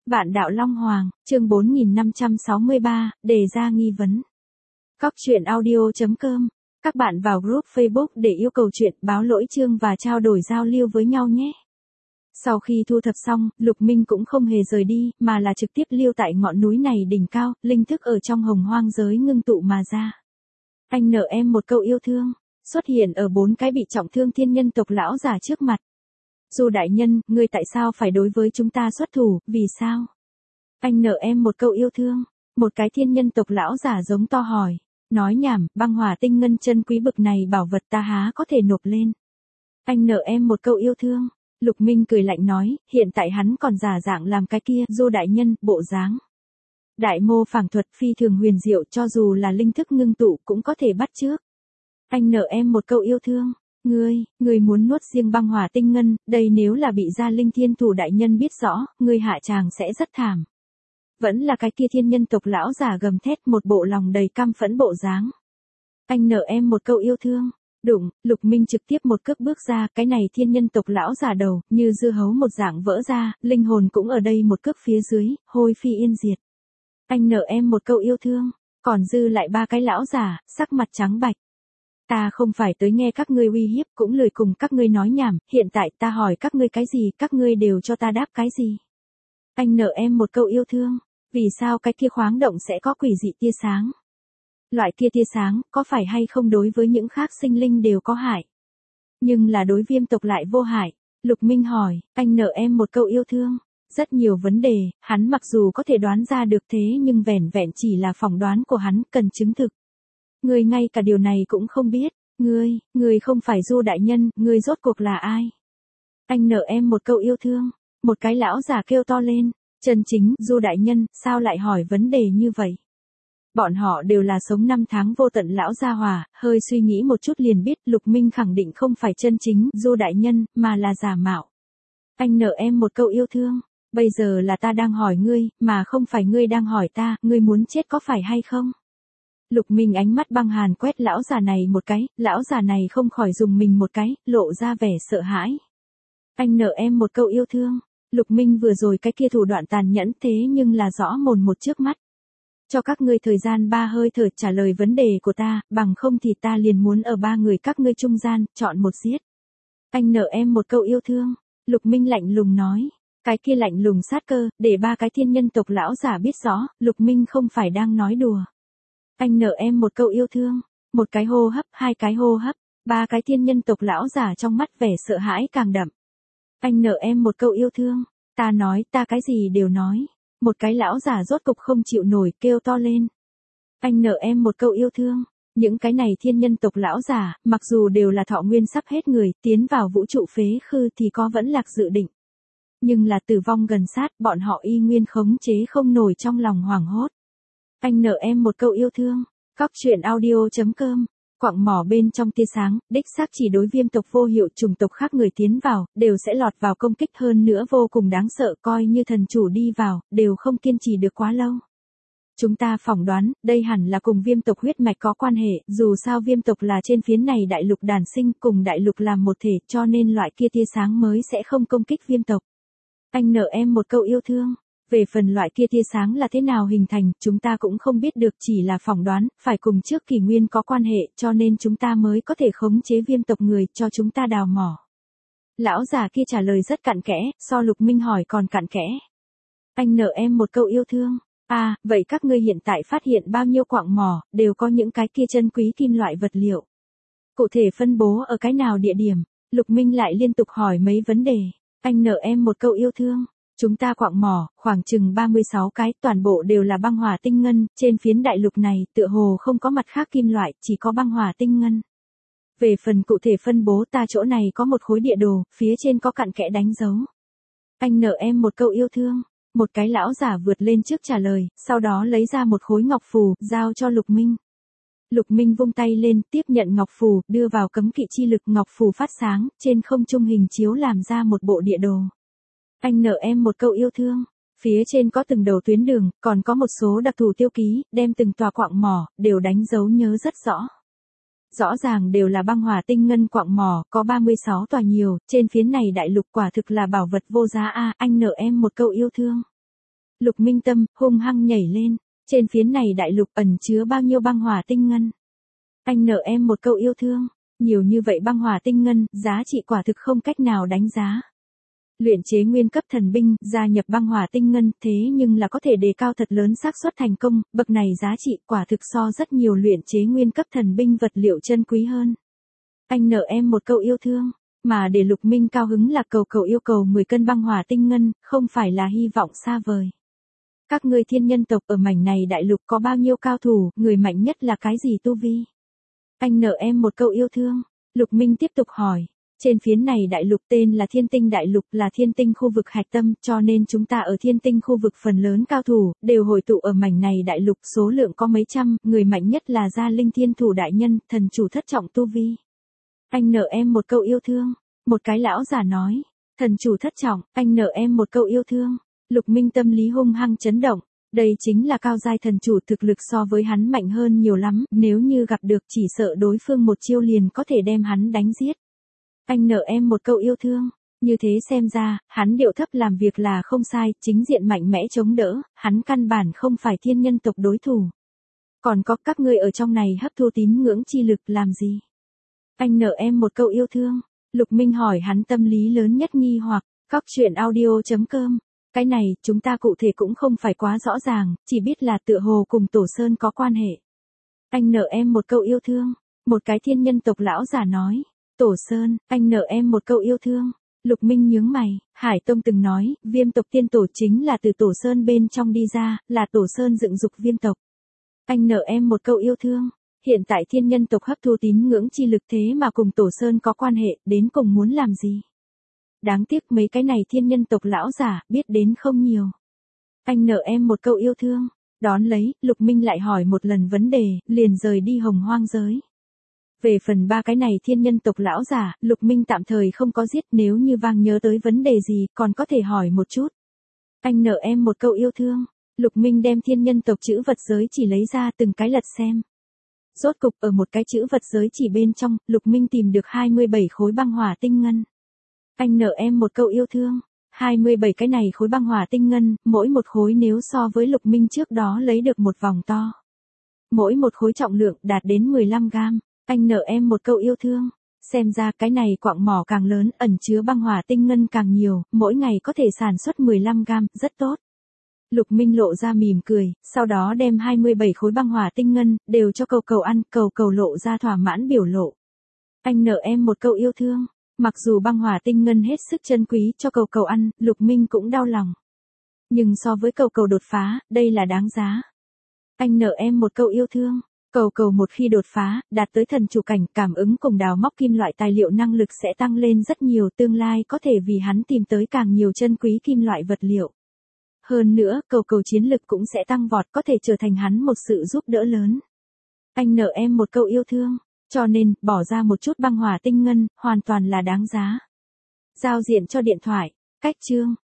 Vạn đạo Long Hoàng, chương 4563, đề ra nghi vấn. Cóc truyện audio.com. Các bạn vào group Facebook để yêu cầu chuyện, báo lỗi chương và trao đổi giao lưu với nhau nhé. Sau khi thu thập xong, Lục Minh cũng không hề rời đi, mà là trực tiếp lưu tại ngọn núi này đỉnh cao, linh thức ở trong hồng hoang giới ngưng tụ mà ra. Anh nợ em một câu yêu thương, xuất hiện ở 4 cái bị trọng thương thiên nhân tộc lão già trước mặt. Du đại nhân, ngươi tại sao phải đối với chúng ta xuất thủ, vì sao? Anh nợ em một câu yêu thương, một cái thiên nhân tộc lão già giống to hỏi. Nói nhảm, băng hỏa tinh ngân chân quý bực này bảo vật ta há có thể nộp lên. Anh nợ em một câu yêu thương. Lục Minh cười lạnh nói, hiện tại hắn còn giả dạng làm cái kia, Du đại nhân, bộ dáng. Đại mô phảng thuật phi thường huyền diệu, cho dù là linh thức ngưng tụ cũng có thể bắt chước. Anh nợ em một câu yêu thương. Ngươi muốn nuốt riêng băng hỏa tinh ngân, đây nếu là bị gia linh thiên thủ đại nhân biết rõ, ngươi hạ tràng sẽ rất thảm. Vẫn là cái kia thiên nhân tộc lão già gầm thét, một bộ lòng đầy căm phẫn bộ dáng. Anh nợ em một câu yêu thương. Đụng, Lục Minh trực tiếp một cước bước ra, cái này thiên nhân tộc lão già đầu, như dưa hấu một dạng vỡ ra, linh hồn cũng ở đây một cước phía dưới, hôi phi yên diệt. Anh nợ em một câu yêu thương, còn dư lại 3 cái lão già, sắc mặt trắng bạch. Ta không phải tới nghe các ngươi uy hiếp, cũng lười cùng các ngươi nói nhảm, hiện tại ta hỏi các ngươi cái gì, các ngươi đều cho ta đáp cái gì. Anh nợ em một câu yêu thương, vì sao cái kia khoáng động sẽ có quỷ dị tia sáng? Loại kia tia sáng, có phải hay không đối với những khác sinh linh đều có hại? Nhưng là đối viêm tộc lại vô hại. Lục Minh hỏi, anh nợ em một câu yêu thương. Rất nhiều vấn đề, hắn mặc dù có thể đoán ra được thế nhưng vẻn vẹn chỉ là phỏng đoán của hắn, cần chứng thực. Ngươi ngay cả điều này cũng không biết. Ngươi không phải Du đại nhân, ngươi rốt cuộc là ai? Anh nợ em một câu yêu thương. Một cái lão già kêu to lên. Chân chính, Du đại nhân, sao lại hỏi vấn đề như vậy? Bọn họ đều là sống 5 tháng vô tận lão gia hỏa, hơi suy nghĩ một chút liền biết Lục Minh khẳng định không phải chân chính Du đại nhân, mà là giả mạo. Anh nợ em một câu yêu thương. Bây giờ là ta đang hỏi ngươi, mà không phải ngươi đang hỏi ta, ngươi muốn chết có phải hay không? Lục Minh ánh mắt băng hàn quét lão già này một cái, lão già này không khỏi dùng mình một cái, lộ ra vẻ sợ hãi. Anh nợ em một câu yêu thương. Lục Minh vừa rồi cái kia thủ đoạn tàn nhẫn thế nhưng là rõ mồn một trước mắt. Cho các ngươi thời gian 3 hơi thở trả lời vấn đề của ta, bằng không thì ta liền muốn ở 3 người các ngươi trung gian, chọn một giết. Anh nợ em một câu yêu thương. Lục Minh lạnh lùng nói. Cái kia lạnh lùng sát cơ, để 3 cái thiên nhân tộc lão giả biết rõ, Lục Minh không phải đang nói đùa. Anh nợ em một câu yêu thương. Một cái hô hấp, 2 cái hô hấp, 3 cái thiên nhân tộc lão giả trong mắt vẻ sợ hãi càng đậm. Anh nợ em một câu yêu thương. Ta nói, ta cái gì đều nói. Một cái lão giả rốt cục không chịu nổi, kêu to lên. Anh nợ em một câu yêu thương. Những cái này thiên nhân tộc lão giả, mặc dù đều là thọ nguyên sắp hết người, tiến vào vũ trụ phế khư thì có vẫn lạc dự định. Nhưng là tử vong gần sát, bọn họ y nguyên khống chế không nổi trong lòng hoảng hốt. Anh nợ em một câu yêu thương. Cóc truyện audio.com. Quặng mỏ bên trong tia sáng, đích xác chỉ đối viêm tộc vô hiệu, chủng tộc khác người tiến vào, đều sẽ lọt vào công kích, hơn nữa vô cùng đáng sợ, coi như thần chủ đi vào, đều không kiên trì được quá lâu. Chúng ta phỏng đoán, đây hẳn là cùng viêm tộc huyết mạch có quan hệ, dù sao viêm tộc là trên phiến này đại lục đàn sinh, cùng đại lục làm một thể, cho nên loại kia tia sáng mới sẽ không công kích viêm tộc. Anh nợ em một câu yêu thương. Về phần loại kia tia sáng là thế nào hình thành, chúng ta cũng không biết được, chỉ là phỏng đoán, phải cùng trước kỷ nguyên có quan hệ, cho nên chúng ta mới có thể khống chế viêm tộc người, cho chúng ta đào mỏ. Lão già kia trả lời rất cặn kẽ, so Lục Minh hỏi còn cặn kẽ. Anh nợ em một câu yêu thương. À, vậy các ngươi hiện tại phát hiện bao nhiêu quặng mỏ, đều có những cái kia chân quý kim loại vật liệu. Cụ thể phân bố ở cái nào địa điểm? Lục Minh lại liên tục hỏi mấy vấn đề. Anh nợ em một câu yêu thương. Chúng ta quặng mỏ, khoảng chừng 36 cái, toàn bộ đều là băng hỏa tinh ngân, trên phiến đại lục này, tựa hồ không có mặt khác kim loại, chỉ có băng hỏa tinh ngân. Về phần cụ thể phân bố, ta chỗ này có một khối địa đồ, phía trên có cặn kẽ đánh dấu. Anh nợ em một câu yêu thương. Một cái lão giả vượt lên trước trả lời, sau đó lấy ra một khối ngọc phù, giao cho Lục Minh. Lục Minh vung tay lên, tiếp nhận ngọc phù, đưa vào cấm kỵ chi lực, ngọc phù phát sáng, trên không trung hình chiếu làm ra một bộ địa đồ. Anh nợ em một câu yêu thương. Phía trên có từng đầu tuyến đường, còn có một số đặc thù tiêu ký, đem từng tòa quặng mỏ, đều đánh dấu nhớ rất rõ. Rõ ràng đều là băng hỏa tinh ngân quặng mỏ, có 36 tòa nhiều, trên phiến này đại lục quả thực là bảo vật vô giá a. Anh nợ em một câu yêu thương. Lục Minh tâm hung hăng nhảy lên, trên phiến này đại lục ẩn chứa bao nhiêu băng hỏa tinh ngân. Anh nợ em một câu yêu thương, nhiều như vậy băng hỏa tinh ngân, giá trị quả thực không cách nào đánh giá. Luyện chế nguyên cấp thần binh, gia nhập băng hỏa tinh ngân, thế nhưng là có thể đề cao thật lớn xác suất thành công, bậc này giá trị quả thực so rất nhiều luyện chế nguyên cấp thần binh vật liệu chân quý hơn. Anh nợ em một câu yêu thương, mà để Lục Minh cao hứng là cầu cầu yêu cầu 10 cân băng hỏa tinh ngân, không phải là hy vọng xa vời. Các ngươi thiên nhân tộc ở mảnh này đại lục có bao nhiêu cao thủ, người mạnh nhất là cái gì tu vi? Anh nợ em một câu yêu thương, Lục Minh tiếp tục hỏi. Trên phiến này đại lục tên là Thiên Tinh Đại Lục, là thiên tinh khu vực hạch tâm, cho nên chúng ta ở thiên tinh khu vực phần lớn cao thủ, đều hội tụ ở mảnh này đại lục, số lượng có mấy trăm, người mạnh nhất là Gia Linh Thiên Thủ Đại Nhân, thần chủ thất trọng tu vi. Anh nợ em một câu yêu thương, một cái lão giả nói, thần chủ thất trọng, anh nợ em một câu yêu thương. Lục Minh tâm lý hung hăng chấn động, đây chính là cao giai thần chủ, thực lực so với hắn mạnh hơn nhiều lắm, nếu như gặp được chỉ sợ đối phương một chiêu liền có thể đem hắn đánh giết. Anh nợ em một câu yêu thương, như thế xem ra, hắn điệu thấp làm việc là không sai, chính diện mạnh mẽ chống đỡ, hắn căn bản không phải thiên nhân tộc đối thủ. Còn có các ngươi ở trong này hấp thu tín ngưỡng chi lực làm gì? Anh nợ em một câu yêu thương, Lục Minh hỏi hắn tâm lý lớn nhất nghi hoặc, coctruyện.audio.com. Cái này, chúng ta cụ thể cũng không phải quá rõ ràng, chỉ biết là tựa hồ cùng Tổ Sơn có quan hệ. Anh nợ em một câu yêu thương, một cái thiên nhân tộc lão giả nói. Tổ Sơn, anh nợ em một câu yêu thương. Lục Minh nhướng mày, Hải Tông từng nói, Viêm tộc tiên tổ chính là từ Tổ Sơn bên trong đi ra, là Tổ Sơn dựng dục Viêm tộc. Anh nợ em một câu yêu thương. Hiện tại thiên nhân tộc hấp thu tín ngưỡng chi lực thế mà cùng Tổ Sơn có quan hệ, đến cùng muốn làm gì? Đáng tiếc mấy cái này thiên nhân tộc lão giả, biết đến không nhiều. Anh nợ em một câu yêu thương. Đón lấy, Lục Minh lại hỏi một lần vấn đề, liền rời đi Hồng Hoang giới. Về phần ba cái này thiên nhân tộc lão giả, Lục Minh tạm thời không có giết, nếu như vang nhớ tới vấn đề gì, còn có thể hỏi một chút. Anh nợ em một câu yêu thương. Lục Minh đem thiên nhân tộc chữ vật giới chỉ lấy ra từng cái lật xem. Rốt cục ở một cái chữ vật giới chỉ bên trong, Lục Minh tìm được 27 khối băng hỏa tinh ngân. Anh nợ em một câu yêu thương. 27 cái này khối băng hỏa tinh ngân, mỗi một khối nếu so với Lục Minh trước đó lấy được một vòng to. Mỗi một khối trọng lượng đạt đến 15 gam. Anh nợ em một câu yêu thương. Xem ra cái này quặng mỏ càng lớn, ẩn chứa băng hỏa tinh ngân càng nhiều, mỗi ngày có thể sản xuất 15 gam, rất tốt. Lục Minh lộ ra mỉm cười, sau đó đem 27 khối băng hỏa tinh ngân, đều cho cầu cầu ăn, cầu cầu lộ ra thỏa mãn biểu lộ. Anh nợ em một câu yêu thương. Mặc dù băng hỏa tinh ngân hết sức chân quý cho cầu cầu ăn, Lục Minh cũng đau lòng. Nhưng so với cầu cầu đột phá, đây là đáng giá. Anh nợ em một câu yêu thương. Cầu cầu một khi đột phá, đạt tới thần chủ cảnh, cảm ứng cùng đào móc kim loại tài liệu năng lực sẽ tăng lên rất nhiều, tương lai có thể vì hắn tìm tới càng nhiều chân quý kim loại vật liệu. Hơn nữa, cầu cầu chiến lực cũng sẽ tăng vọt, có thể trở thành hắn một sự giúp đỡ lớn. Anh nợ em một câu yêu thương, cho nên, bỏ ra một chút băng hỏa tinh ngân, hoàn toàn là đáng giá. Giao diện cho điện thoại, cách chương.